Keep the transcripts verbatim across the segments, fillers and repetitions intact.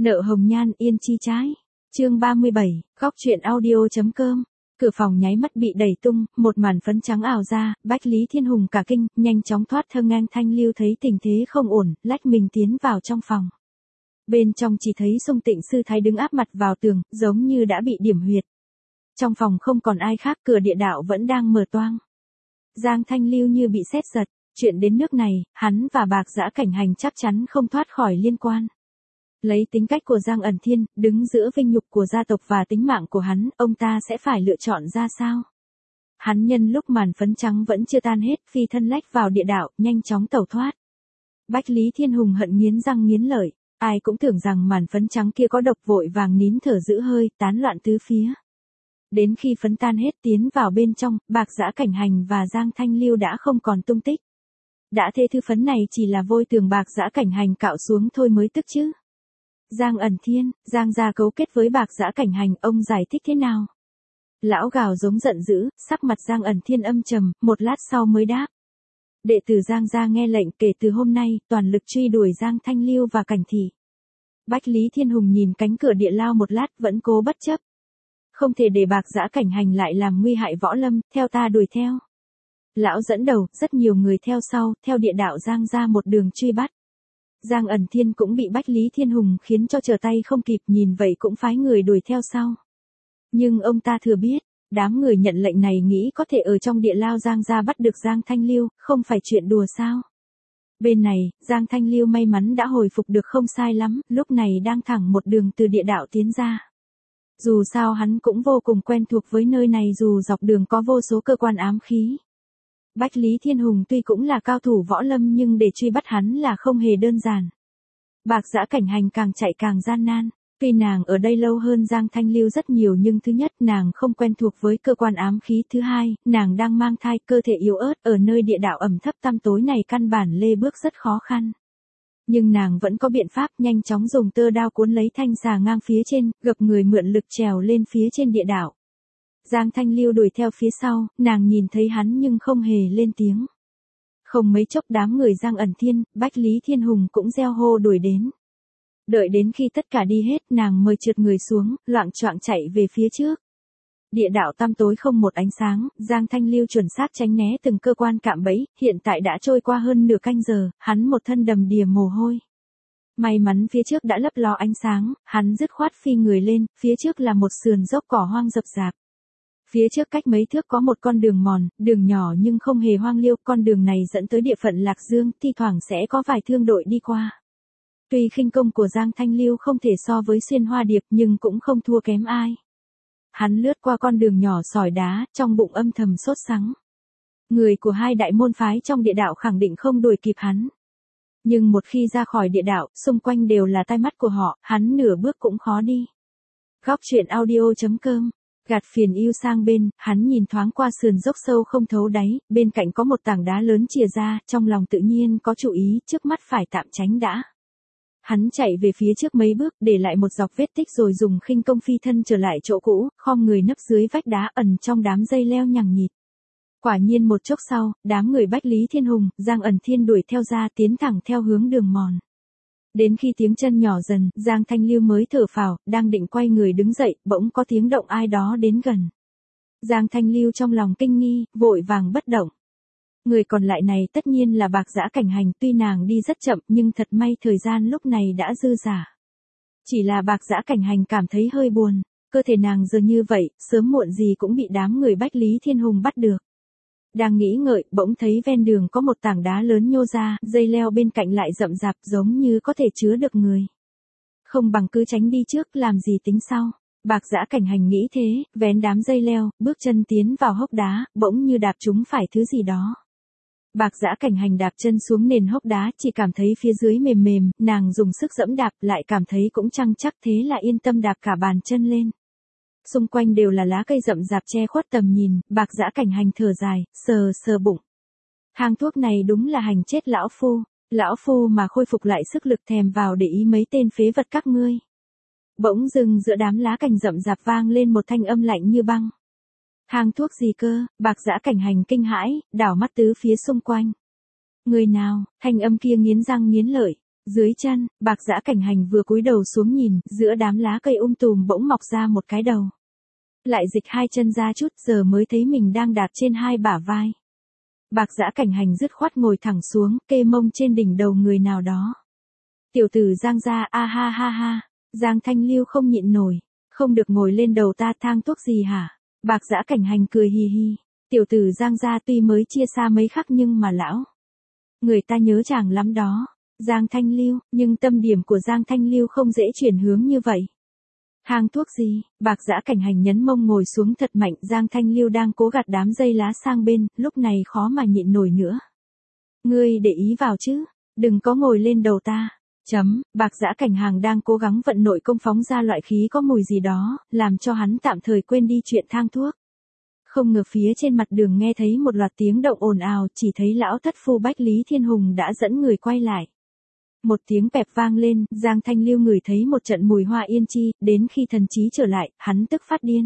Nợ hồng nhan yên chi trái. Chương ba mươi bảy, góc truyện audio.com. Cửa phòng nháy mắt bị đẩy tung, một màn phấn trắng ào ra, Bách Lý Thiên Hùng cả kinh, nhanh chóng thoát thân ngang. Thanh Lưu thấy tình thế không ổn, lách mình tiến vào trong phòng. Bên trong chỉ thấy Sung Tịnh sư thái đứng áp mặt vào tường, giống như đã bị điểm huyệt. Trong phòng không còn ai khác, cửa địa đạo vẫn đang mở toang. Giang Thanh Lưu như bị sét giật, chuyện đến nước này, hắn và Bạc Dã Cảnh Hành chắc chắn không thoát khỏi liên quan. Lấy tính cách của Giang Ẩn Thiên, đứng giữa vinh nhục của gia tộc và tính mạng của hắn, ông ta sẽ phải lựa chọn ra sao? Hắn nhân lúc màn phấn trắng vẫn chưa tan hết, phi thân lách vào địa đạo, nhanh chóng tẩu thoát. Bách Lý Thiên Hùng hận nghiến răng nghiến lợi, ai cũng tưởng rằng màn phấn trắng kia có độc, vội vàng nín thở giữ hơi, tán loạn tứ phía. Đến khi phấn tan hết tiến vào bên trong, Bạc Dã Cảnh Hành và Giang Thanh Lưu đã không còn tung tích. Đã thế thư phấn này chỉ là vôi tường Bạc Dã Cảnh Hành cạo xuống thôi mới tức chứ. Giang Ẩn Thiên, Giang gia cấu kết với Bạc Dã Cảnh Hành, ông giải thích thế nào? Lão gào giống giận dữ, sắc mặt Giang Ẩn Thiên âm trầm, một lát sau mới đáp. Đệ tử Giang gia nghe lệnh, kể từ hôm nay, toàn lực truy đuổi Giang Thanh Lưu và Cảnh Thị. Bách Lý Thiên Hùng nhìn cánh cửa địa lao một lát, vẫn cố bất chấp. Không thể để Bạc Dã Cảnh Hành lại làm nguy hại võ lâm, theo ta đuổi theo. Lão dẫn đầu, rất nhiều người theo sau, theo địa đạo Giang gia một đường truy bắt. Giang Ẩn Thiên cũng bị Bách Lý Thiên Hùng khiến cho trở tay không kịp, nhìn vậy cũng phái người đuổi theo sau. Nhưng ông ta thừa biết, đám người nhận lệnh này nghĩ có thể ở trong địa lao Giang gia bắt được Giang Thanh Lưu, không phải chuyện đùa sao. Bên này, Giang Thanh Lưu may mắn đã hồi phục được không sai lắm, lúc này đang thẳng một đường từ địa đạo tiến ra. Dù sao hắn cũng vô cùng quen thuộc với nơi này, dù dọc đường có vô số cơ quan ám khí. Bách Lý Thiên Hùng tuy cũng là cao thủ võ lâm nhưng để truy bắt hắn là không hề đơn giản. Bạc Dã Cảnh Hành càng chạy càng gian nan. Tuy nàng ở đây lâu hơn Giang Thanh Lưu rất nhiều nhưng thứ nhất nàng không quen thuộc với cơ quan ám khí, thứ hai, nàng đang mang thai, cơ thể yếu ớt, ở nơi địa đạo ẩm thấp tăm tối này căn bản lê bước rất khó khăn. Nhưng nàng vẫn có biện pháp, nhanh chóng dùng tơ đao cuốn lấy thanh xà ngang phía trên, gập người mượn lực trèo lên phía trên địa đạo. Giang Thanh Lưu đuổi theo phía sau, nàng nhìn thấy hắn nhưng không hề lên tiếng. Không mấy chốc đám người Giang Ẩn Thiên, Bách Lý Thiên Hùng cũng reo hô đuổi đến. Đợi đến khi tất cả đi hết, nàng mới trượt người xuống, loạng choạng chạy về phía trước. Địa đạo tăm tối không một ánh sáng, Giang Thanh Lưu chuẩn xác tránh né từng cơ quan cạm bẫy, hiện tại đã trôi qua hơn nửa canh giờ, hắn một thân đầm đìa mồ hôi. May mắn phía trước đã lấp ló ánh sáng, hắn dứt khoát phi người lên, phía trước là một sườn dốc cỏ hoang rậm rạp. Phía trước cách mấy thước có một con đường mòn, đường nhỏ nhưng không hề hoang liêu, con đường này dẫn tới địa phận Lạc Dương, thi thoảng sẽ có vài thương đội đi qua. Tuy khinh công của Giang Thanh Lưu không thể so với Xuyên Hoa Điệp nhưng cũng không thua kém ai. Hắn lướt qua con đường nhỏ sỏi đá, trong bụng âm thầm sốt sắng. Người của hai đại môn phái trong địa đạo khẳng định không đuổi kịp hắn. Nhưng một khi ra khỏi địa đạo, xung quanh đều là tai mắt của họ, hắn nửa bước cũng khó đi. Góc truyện audio.com. Gạt phiền yêu sang bên, hắn nhìn thoáng qua sườn dốc sâu không thấu đáy, bên cạnh có một tảng đá lớn chìa ra, trong lòng tự nhiên có chủ ý, trước mắt phải tạm tránh đã. Hắn chạy về phía trước mấy bước, để lại một dọc vết tích rồi dùng khinh công phi thân trở lại chỗ cũ, khom người nấp dưới vách đá ẩn trong đám dây leo nhằng nhịt. Quả nhiên một chốc sau, đám người Bách Lý Thiên Hùng, Giang Ẩn Thiên đuổi theo ra, tiến thẳng theo hướng đường mòn. Đến khi tiếng chân nhỏ dần, Giang Thanh Lưu mới thở phào, đang định quay người đứng dậy, bỗng có tiếng động ai đó đến gần. Giang Thanh Lưu trong lòng kinh nghi, vội vàng bất động. Người còn lại này tất nhiên là Bạc Dã Cảnh Hành, tuy nàng đi rất chậm nhưng thật may thời gian lúc này đã dư dả. Chỉ là Bạc Dã Cảnh Hành cảm thấy hơi buồn, cơ thể nàng giờ như vậy, sớm muộn gì cũng bị đám người Bách Lý Thiên Hùng bắt được. Đang nghĩ ngợi, bỗng thấy ven đường có một tảng đá lớn nhô ra, dây leo bên cạnh lại rậm rạp giống như có thể chứa được người. Không bằng cứ tránh đi trước, làm gì tính sau. Bạc Dã Cảnh Hành nghĩ thế, vén đám dây leo, bước chân tiến vào hốc đá, bỗng như đạp trúng phải thứ gì đó. Bạc Dã Cảnh Hành đạp chân xuống nền hốc đá, chỉ cảm thấy phía dưới mềm mềm, nàng dùng sức giẫm đạp, lại cảm thấy cũng chăng chắc, thế là yên tâm đạp cả bàn chân lên. Xung quanh đều là lá cây rậm rạp che khuất tầm nhìn, Bạc Dã Cảnh Hành thở dài, sờ sờ bụng. Thang thuốc này đúng là hành chết lão phu, lão phu mà khôi phục lại sức lực thèm vào để ý mấy tên phế vật các ngươi. Bỗng dưng giữa đám lá cành rậm rạp vang lên một thanh âm lạnh như băng. Thang thuốc gì cơ? Bạc Dã Cảnh Hành kinh hãi, đảo mắt tứ phía xung quanh. Người nào? Thanh âm kia nghiến răng nghiến lợi. Dưới chân, Bạc Giã Cảnh Hành vừa cúi đầu xuống nhìn, giữa đám lá cây um tùm bỗng mọc ra một cái đầu. Lại dịch hai chân ra chút, giờ mới thấy mình đang đạp trên hai bả vai. Bạc Giã Cảnh Hành dứt khoát ngồi thẳng xuống, kê mông trên đỉnh đầu người nào đó. Tiểu tử Giang gia, a ha ha ha. Giang Thanh Lưu không nhịn nổi. Không được ngồi lên đầu ta, thang thuốc gì hả? Bạc Giã Cảnh Hành cười hì hì. Tiểu tử Giang gia tuy mới chia xa mấy khắc nhưng mà lão. Người ta nhớ chàng lắm đó. Giang Thanh Lưu, nhưng tâm điểm của Giang Thanh Lưu không dễ chuyển hướng như vậy. Thang thuốc gì? Bạc Giã Cảnh Hành nhấn mông ngồi xuống thật mạnh. Giang Thanh Lưu đang cố gạt đám dây lá sang bên, lúc này khó mà nhịn nổi nữa. Ngươi để ý vào chứ, đừng có ngồi lên đầu ta. Chấm, Bạc Giã Cảnh Hành đang cố gắng vận nội công phóng ra loại khí có mùi gì đó, làm cho hắn tạm thời quên đi chuyện thang thuốc. Không ngờ phía trên mặt đường nghe thấy một loạt tiếng động ồn ào, chỉ thấy lão thất phu Bách Lý Thiên Hùng đã dẫn người quay lại. Một tiếng pẹp vang lên, Giang Thanh Lưu ngửi thấy một trận mùi hoa yên chi, đến khi thần trí trở lại, hắn tức phát điên.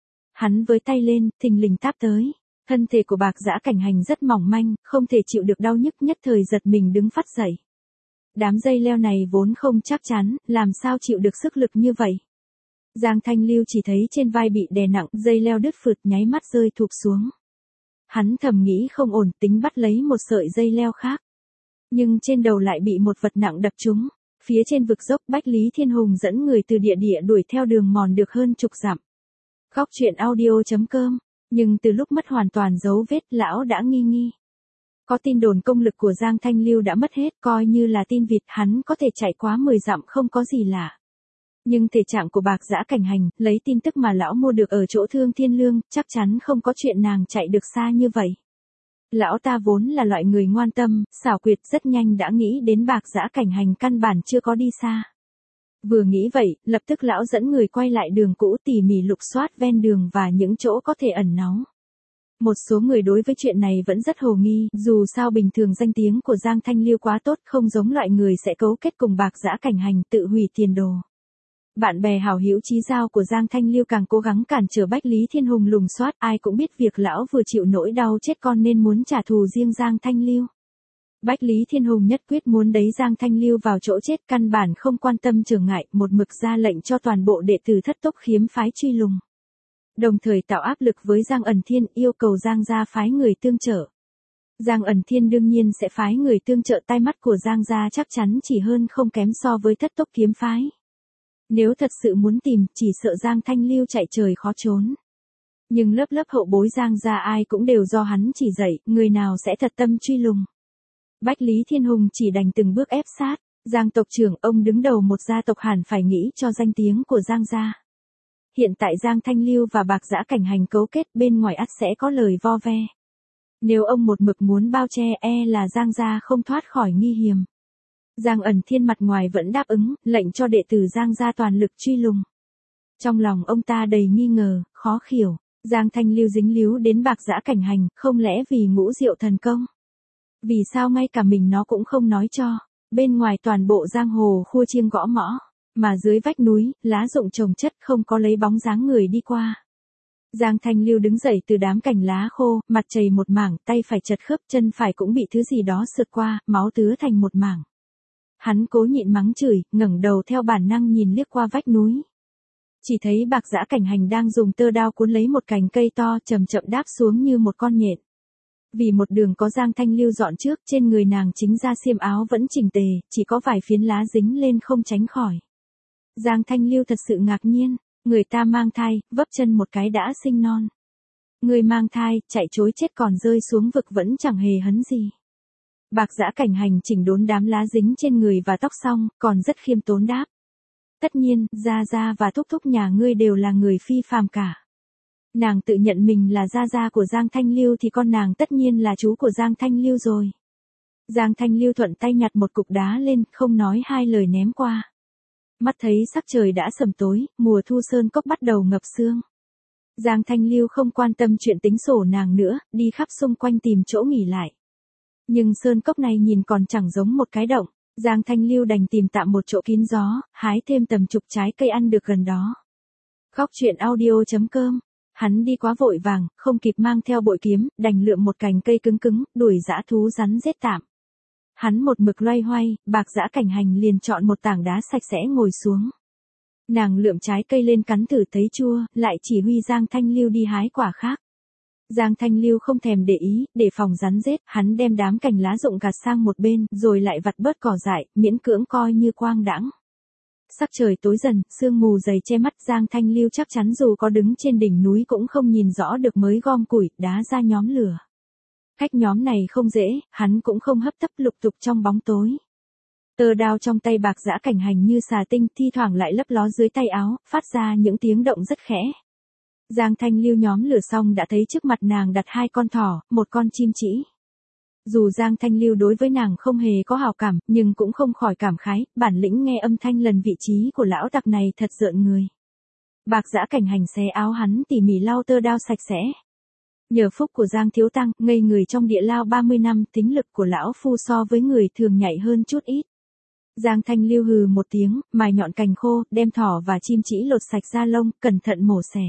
Hắn với tay lên, thình lình táp tới. Thân thể của Bạc Giã Cảnh Hành rất mỏng manh, không thể chịu được đau nhức, nhất thời giật mình đứng phát dậy. Đám dây leo này vốn không chắc chắn, làm sao chịu được sức lực như vậy. Giang Thanh Lưu chỉ thấy trên vai bị đè nặng, dây leo đứt phượt nháy mắt rơi thụp xuống. Hắn thầm nghĩ không ổn, tính bắt lấy một sợi dây leo khác. Nhưng trên đầu lại bị một vật nặng đập trúng. Phía trên vực dốc, Bách Lý Thiên Hùng dẫn người từ địa địa đuổi theo đường mòn được hơn chục dặm. Góc truyện audio chấm com. Nhưng từ lúc mất hoàn toàn dấu vết, lão đã nghi nghi. Có tin đồn công lực của Giang Thanh Lưu đã mất hết, coi như là tin vịt, hắn có thể chạy quá mười dặm không có gì lạ. Nhưng thể trạng của Bạc Giã Cảnh Hành, lấy tin tức mà lão mua được ở chỗ Thương Thiên Lương, chắc chắn không có chuyện nàng chạy được xa như vậy. Lão ta vốn là loại người ngoan tâm, xảo quyệt, rất nhanh đã nghĩ đến Bạc Giã Cảnh Hành căn bản chưa có đi xa. Vừa nghĩ vậy, lập tức lão dẫn người quay lại đường cũ, tỉ mỉ lục soát ven đường và những chỗ có thể ẩn náu. Một số người đối với chuyện này vẫn rất hồ nghi, dù sao bình thường danh tiếng của Giang Thanh Lưu quá tốt, không giống loại người sẽ cấu kết cùng Bạc Giã Cảnh Hành tự hủy tiền đồ. Bạn bè hảo hữu chí giao của Giang Thanh Lưu càng cố gắng cản trở Bách Lý Thiên Hùng lùng soát, ai cũng biết việc lão vừa chịu nỗi đau chết con nên muốn trả thù riêng Giang Thanh Lưu. Bách Lý Thiên Hùng nhất quyết muốn đẩy Giang Thanh Lưu vào chỗ chết, căn bản không quan tâm trở ngại, một mực ra lệnh cho toàn bộ đệ tử Thất Tốc Khiếm phái truy lùng. Đồng thời tạo áp lực với Giang Ẩn Thiên, yêu cầu Giang gia phái người tương trợ. Giang Ẩn Thiên đương nhiên sẽ phái người tương trợ, tai mắt của Giang gia chắc chắn chỉ hơn không kém so với Thất Tốc Kiếm phái. Nếu thật sự muốn tìm, chỉ sợ Giang Thanh Lưu chạy trời khó trốn. Nhưng lớp lớp hậu bối Giang gia ai cũng đều do hắn chỉ dạy, người nào sẽ thật tâm truy lùng. Bách Lý Thiên Hùng chỉ đành từng bước ép sát. Giang tộc trưởng, ông đứng đầu một gia tộc hẳn phải nghĩ cho danh tiếng của Giang gia. Hiện tại Giang Thanh Lưu và Bạc Giã Cảnh Hành cấu kết, bên ngoài ắt sẽ có lời vo ve. Nếu ông một mực muốn bao che, e là Giang gia không thoát khỏi nghi hiểm. Giang Ẩn Thiên mặt ngoài vẫn đáp ứng, lệnh cho đệ tử Giang gia toàn lực truy lùng. Trong lòng ông ta đầy nghi ngờ, khó hiểu, Giang Thanh Lưu dính líu đến Bạc Giã Cảnh Hành, không lẽ vì ngũ diệu thần công? Vì sao ngay cả mình nó cũng không nói cho? Bên ngoài toàn bộ giang hồ khua chiêng gõ mõ, mà dưới vách núi, lá rụng chồng chất, không có lấy bóng dáng người đi qua. Giang Thanh Lưu đứng dậy từ đám cành lá khô, mặt chảy một mảng, tay phải chật khớp, chân phải cũng bị thứ gì đó sượt qua, máu tứa thành một mảng. Hắn cố nhịn mắng chửi, ngẩng đầu theo bản năng nhìn liếc qua vách núi. Chỉ thấy Bạc Giã Cảnh Hành đang dùng tơ đao cuốn lấy một cành cây to, chậm chậm đáp xuống như một con nhện. Vì một đường có Giang Thanh Lưu dọn trước, trên người nàng chính ra xiêm áo vẫn chỉnh tề, chỉ có vài phiến lá dính lên không tránh khỏi. Giang Thanh Lưu thật sự ngạc nhiên, người ta mang thai, vấp chân một cái đã sinh non. Người mang thai, chạy trối chết còn rơi xuống vực vẫn chẳng hề hấn gì. Bạc Giã Cảnh Hành chỉnh đốn đám lá dính trên người và tóc xong, còn rất khiêm tốn đáp. Tất nhiên, Gia Gia và Thúc Thúc nhà ngươi đều là người phi phàm cả. Nàng tự nhận mình là Gia Gia của Giang Thanh Lưu thì con nàng tất nhiên là chú của Giang Thanh Lưu rồi. Giang Thanh Lưu thuận tay nhặt một cục đá lên, không nói hai lời ném qua. Mắt thấy sắc trời đã sầm tối, mùa thu sơn cốc bắt đầu ngập sương. Giang Thanh Lưu không quan tâm chuyện tính sổ nàng nữa, đi khắp xung quanh tìm chỗ nghỉ lại. Nhưng sơn cốc này nhìn còn chẳng giống một cái động, Giang Thanh Lưu đành tìm tạm một chỗ kín gió, hái thêm tầm chục trái cây ăn được gần đó. Góc truyện audio chấm com. Hắn đi quá vội vàng, không kịp mang theo bội kiếm, đành lượm một cành cây cứng cứng, đuổi dã thú rắn rết tạm. Hắn một mực loay hoay, Bạc Giã Cảnh Hành liền chọn một tảng đá sạch sẽ ngồi xuống. Nàng lượm trái cây lên cắn thử thấy chua, lại chỉ huy Giang Thanh Lưu đi hái quả khác. Giang Thanh Lưu không thèm để ý, để phòng rắn rết, hắn đem đám cành lá rụng gạt sang một bên, rồi lại vặt bớt cỏ dại, miễn cưỡng coi như quang đãng. Sắc trời tối dần, sương mù dày che mắt, Giang Thanh Lưu chắc chắn dù có đứng trên đỉnh núi cũng không nhìn rõ được, mới gom củi, đá ra nhóm lửa. Cách nhóm này không dễ, hắn cũng không hấp tấp lục tục trong bóng tối. Tơ đao trong tay Bạc Giã Cảnh Hành như xà tinh, thi thoảng lại lấp ló dưới tay áo, phát ra những tiếng động rất khẽ. Giang Thanh Lưu nhóm lửa xong đã thấy trước mặt nàng đặt hai con thỏ, một con chim trĩ. Dù Giang Thanh Lưu đối với nàng không hề có hào cảm, nhưng cũng không khỏi cảm khái, bản lĩnh nghe âm thanh lần vị trí của lão tặc này thật rợn người. Bạc Giã Cảnh Hành xé áo hắn tỉ mỉ lau tơ đao sạch sẽ. Nhờ phúc của Giang Thiếu Tăng, ngây người trong địa lao ba mươi năm, tính lực của lão phu so với người thường nhạy hơn chút ít. Giang Thanh Lưu hừ một tiếng, mài nhọn cành khô, đem thỏ và chim trĩ lột sạch da lông, cẩn thận mổ xẻ.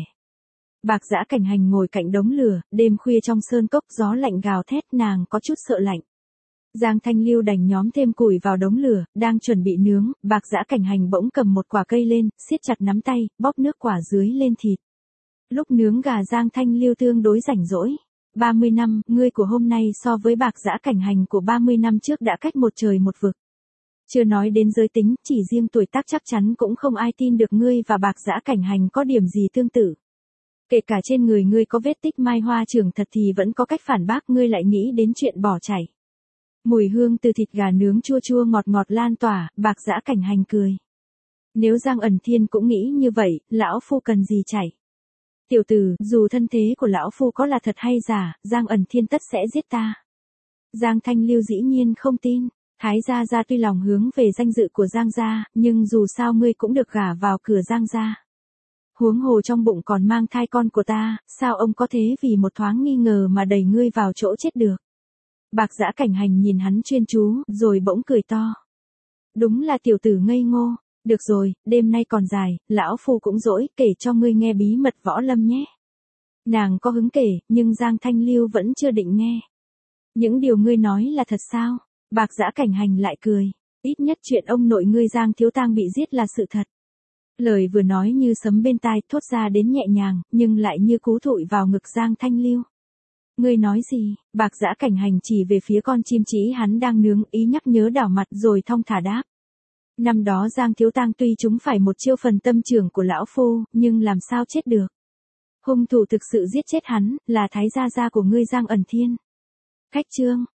Bạc Giã Cảnh Hành ngồi cạnh đống lửa, đêm khuya trong sơn cốc gió lạnh gào thét, nàng có chút sợ lạnh. Giang Thanh Lưu đành nhóm thêm củi vào đống lửa, đang chuẩn bị nướng, Bạc Giã Cảnh Hành bỗng cầm một quả cây lên, siết chặt nắm tay, bóp nước quả dưới lên thịt. Lúc nướng gà Giang Thanh Lưu tương đối rảnh rỗi. ba mươi năm, ngươi của hôm nay so với Bạc Giã Cảnh Hành của ba mươi năm trước đã cách một trời một vực. Chưa nói đến giới tính, chỉ riêng tuổi tác chắc chắn cũng không ai tin được ngươi và Bạc Giã Cảnh Hành có điểm gì tương tự. Kể cả trên người ngươi có vết tích mai hoa trưởng thật thì vẫn có cách phản bác, ngươi lại nghĩ đến chuyện bỏ chảy. Mùi hương từ thịt gà nướng chua chua ngọt ngọt lan tỏa, Bạc Giã Cảnh Hành cười. Nếu Giang Ẩn Thiên cũng nghĩ như vậy, lão phu cần gì chảy. Tiểu tử, dù thân thế của lão phu có là thật hay giả, Giang Ẩn Thiên tất sẽ giết ta. Giang Thanh Lưu dĩ nhiên không tin. Thái gia gia tuy lòng hướng về danh dự của Giang gia, nhưng dù sao ngươi cũng được gả vào cửa Giang gia. Huống hồ trong bụng còn mang thai con của ta, sao ông có thế vì một thoáng nghi ngờ mà đẩy ngươi vào chỗ chết được. Bạc Giã Cảnh Hành nhìn hắn chuyên chú, rồi bỗng cười to. Đúng là tiểu tử ngây ngô. Được rồi, đêm nay còn dài, lão phu cũng dỗi, kể cho ngươi nghe bí mật võ lâm nhé. Nàng có hứng kể, nhưng Giang Thanh Lưu vẫn chưa định nghe. Những điều ngươi nói là thật sao? Bạc Giã Cảnh Hành lại cười. Ít nhất chuyện ông nội ngươi Giang Thiếu Tang bị giết là sự thật. Lời vừa nói như sấm bên tai, thốt ra đến nhẹ nhàng, nhưng lại như cú thụi vào ngực Giang Thanh Lưu. Ngươi nói gì? Bạc Giã Cảnh Hành chỉ về phía con chim trĩ hắn đang nướng, ý nhắc nhớ đảo mặt rồi thong thả đáp. Năm đó Giang Thiếu Tang tuy chúng phải một chiêu phần tâm trưởng của lão phu, nhưng làm sao chết được? Hung thủ thực sự giết chết hắn, là Thái gia gia của ngươi Giang Ẩn Thiên. Khách chương.